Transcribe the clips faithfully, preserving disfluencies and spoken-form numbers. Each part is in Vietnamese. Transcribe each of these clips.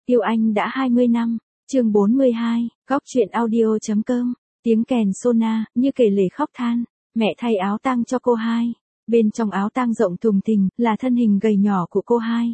Yêu anh đã hai mươi năm, chương bốn mươi hai, góc truyện audio.com, tiếng kèn Sona, như kể lể khóc than, mẹ thay áo tang cho cô hai. Bên trong áo tang rộng thùng thình, là thân hình gầy nhỏ của cô hai.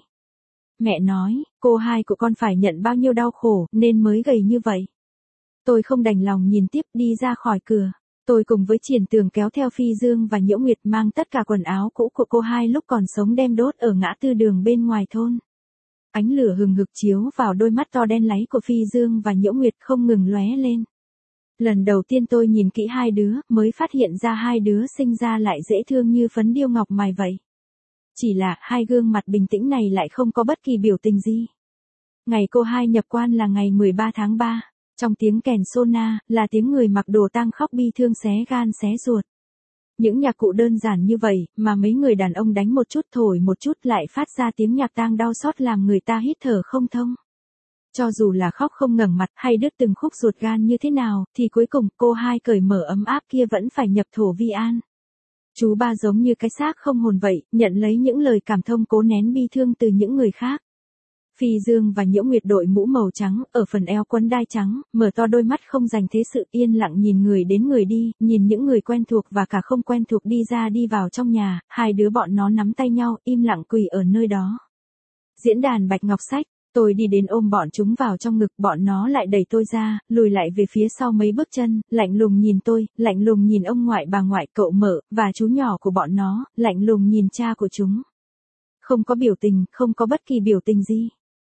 Mẹ nói, cô hai của con phải nhận bao nhiêu đau khổ, nên mới gầy như vậy. Tôi không đành lòng nhìn tiếp đi ra khỏi cửa. Tôi cùng với Triển Tường kéo theo Phi Dương và Nhiễu Nguyệt mang tất cả quần áo cũ của cô hai lúc còn sống đem đốt ở ngã tư đường bên ngoài thôn. Ánh lửa hừng hực chiếu vào đôi mắt to đen láy của Phi Dương và Nhiễu Nguyệt không ngừng lóe lên. Lần đầu tiên tôi nhìn kỹ hai đứa, mới phát hiện ra hai đứa sinh ra lại dễ thương như phấn điêu ngọc mài vậy. Chỉ là hai gương mặt bình tĩnh này lại không có bất kỳ biểu tình gì. Ngày cô hai nhập quan là ngày mười ba tháng ba. Trong tiếng kèn Sona, là tiếng người mặc đồ tang khóc bi thương xé gan xé ruột. Những nhạc cụ đơn giản như vậy, mà mấy người đàn ông đánh một chút thổi một chút lại phát ra tiếng nhạc tang đau xót làm người ta hít thở không thông. Cho dù là khóc không ngẩng mặt hay đứt từng khúc ruột gan như thế nào, thì cuối cùng cô hai cởi mở ấm áp kia vẫn phải nhập thổ vi an. Chú ba giống như cái xác không hồn vậy, nhận lấy những lời cảm thông cố nén bi thương từ những người khác. Phi Dương và Nhiễu Nguyệt đội mũ màu trắng, ở phần eo quấn đai trắng, mở to đôi mắt không dành thế sự yên lặng nhìn người đến người đi, nhìn những người quen thuộc và cả không quen thuộc đi ra đi vào trong nhà, hai đứa bọn nó nắm tay nhau, im lặng quỳ ở nơi đó. Diễn đàn Bạch Ngọc Sách, tôi đi đến ôm bọn chúng vào trong ngực, bọn nó lại đẩy tôi ra, lùi lại về phía sau mấy bước chân, lạnh lùng nhìn tôi, lạnh lùng nhìn ông ngoại bà ngoại cậu Mở, và chú nhỏ của bọn nó, lạnh lùng nhìn cha của chúng. Không có biểu tình, không có bất kỳ biểu tình gì.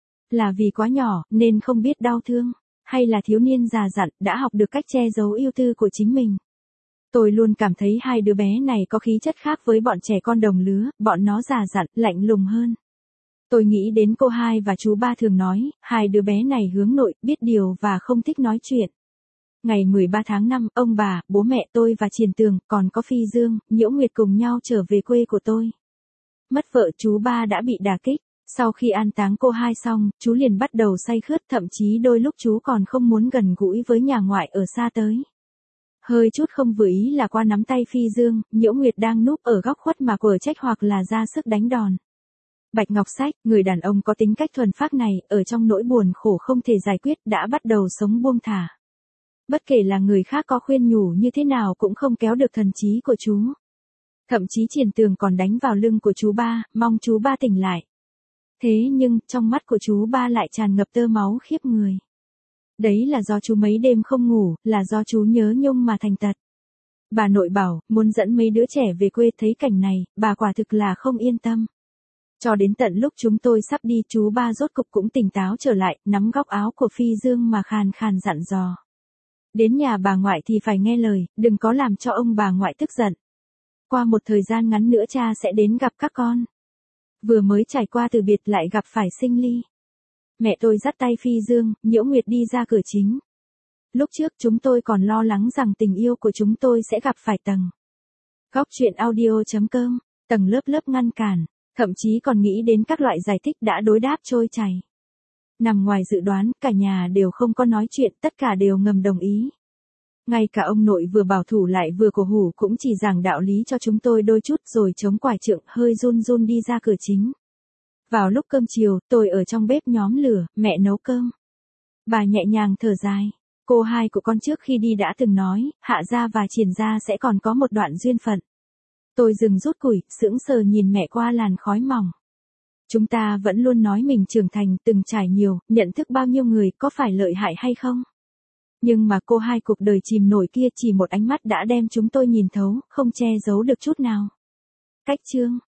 Là vì quá nhỏ, nên không biết đau thương, hay là thiếu niên già dặn, đã học được cách che giấu yêu tư của chính mình. Tôi luôn cảm thấy hai đứa bé này có khí chất khác với bọn trẻ con đồng lứa, bọn nó già dặn, lạnh lùng hơn. Tôi nghĩ đến cô hai và chú ba thường nói, hai đứa bé này hướng nội, biết điều và không thích nói chuyện. Ngày mười ba tháng năm, ông bà, bố mẹ tôi và Triển Tường, còn có Phi Dương, Nhiễu Nguyệt cùng nhau trở về quê của tôi. Mất vợ chú ba đã bị đả kích. Sau khi an táng cô hai xong, chú liền bắt đầu say khướt, thậm chí đôi lúc chú còn không muốn gần gũi với nhà ngoại ở xa tới. Hơi chút không vừa ý là qua nắm tay Phi Dương, Nhiễu Nguyệt đang núp ở góc khuất mà quở trách hoặc là ra sức đánh đòn. Bạch Ngọc Sách, người đàn ông có tính cách thuần phác này, ở trong nỗi buồn khổ không thể giải quyết đã bắt đầu sống buông thả. Bất kể là người khác có khuyên nhủ như thế nào cũng không kéo được thần trí của chú. Thậm chí Triển Tường còn đánh vào lưng của chú ba, mong chú ba tỉnh lại. Thế nhưng, trong mắt của chú ba lại tràn ngập tơ máu khiếp người. Đấy là do chú mấy đêm không ngủ, là do chú nhớ nhung mà thành tật. Bà nội bảo, muốn dẫn mấy đứa trẻ về quê, thấy cảnh này, bà quả thực là không yên tâm. Cho đến tận lúc chúng tôi sắp đi, chú ba rốt cục cũng tỉnh táo trở lại, nắm góc áo của Phi Dương mà khàn khàn dặn dò. Đến nhà bà ngoại thì phải nghe lời, đừng có làm cho ông bà ngoại tức giận. Qua một thời gian ngắn nữa cha sẽ đến gặp các con. Vừa mới trải qua từ biệt lại gặp phải sinh ly. Mẹ tôi dắt tay Phi Dương, Nhiễu Nguyệt đi ra cửa chính. Lúc trước chúng tôi còn lo lắng rằng tình yêu của chúng tôi sẽ gặp phải tầng. Góc truyện audio.com, tầng lớp lớp ngăn cản, thậm chí còn nghĩ đến các loại giải thích đã đối đáp trôi chảy. Nằm ngoài dự đoán, cả nhà đều không có nói chuyện, tất cả đều ngầm đồng ý. Ngay cả ông nội vừa bảo thủ lại vừa cổ hủ cũng chỉ giảng đạo lý cho chúng tôi đôi chút rồi chống quải trượng hơi run run đi ra cửa chính. Vào lúc cơm chiều, tôi ở trong bếp nhóm lửa, mẹ nấu cơm. Bà nhẹ nhàng thở dài. Cô hai của con trước khi đi đã từng nói, Hạ gia và Triển gia sẽ còn có một đoạn duyên phận. Tôi dừng rút củi, sững sờ nhìn mẹ qua làn khói mỏng. Chúng ta vẫn luôn nói mình trưởng thành, từng trải nhiều, nhận thức bao nhiêu người, có phải lợi hại hay không? Nhưng mà cô hai cuộc đời chìm nổi kia chỉ một ánh mắt đã đem chúng tôi nhìn thấu, không che giấu được chút nào. Cách chương